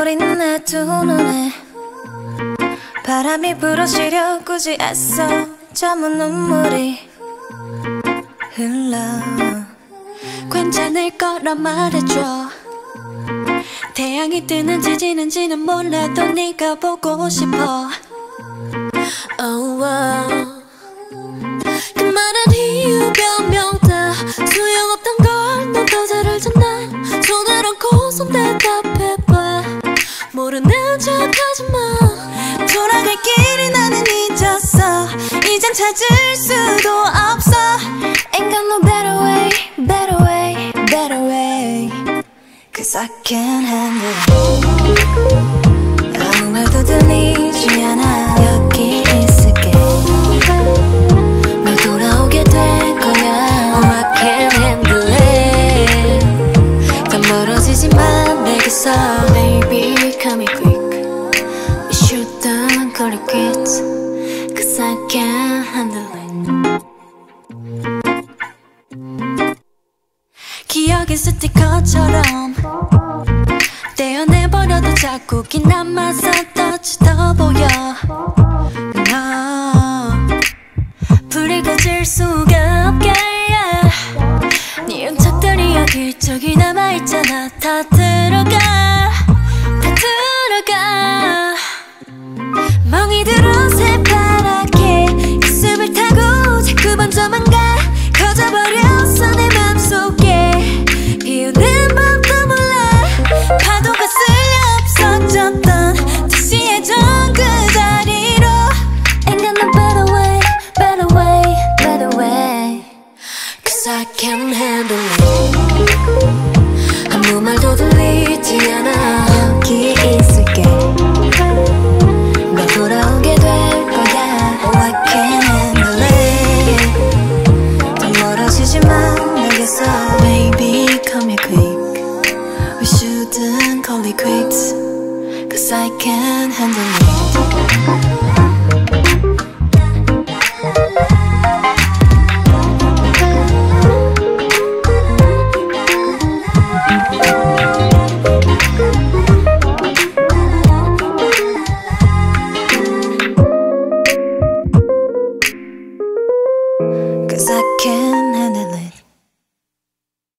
어린 내 두 눈에 바람이 불어시려 굳이 애써 잠은 눈물이 흘러. 괜찮을 거라 말해줘. 태양이 뜨는지 지는지는 몰라도 네가 보고 싶어. Oh, 그 많은 이유 변명 다 소용없던 걸 넌 더 잘 알잖아. 손을 얹고 손 대답해봐. 모르는 척 하지마. 돌아갈 길을 나는 잊었어. 이젠 찾을 수도 없어. Ain't got no better way, better way, better way. Cause I can't handle it. 아무 말도 들리지 않아. 여기 있을게. 널 돌아오게 될 거야. Oh, I can't handle it. 더 멀어지지만 내게서 Baby, come here quick. You shouldn't call it quits. Cause I can't handle it. 기억의 스티커처럼 떼어내버려도 자꾸 긴 남아서 떠 보여. 너 불이 꺼질 수가 없게 네 흔적들이 여기저기 남아있잖아. 다 들어가 다 들어가. 멍이 들어 새파랗게 그 숲을 타고 자꾸 번져만 가. 커져버렸어 내 맘속에. 비오는 밤도 몰라. 파도가 쓸려 없어졌던 다시 예전 그 자리로. Ain't got no better way, better way, better way. Cause I can't handle it. 아무 말도 들리지 않아. 여기 있을게. 널 돌아오게 될 거야. Oh, I can't handle it. 더 멀어지지만 내게서 Baby, come here quick. We shouldn't call it quits. Cause I can't handle it.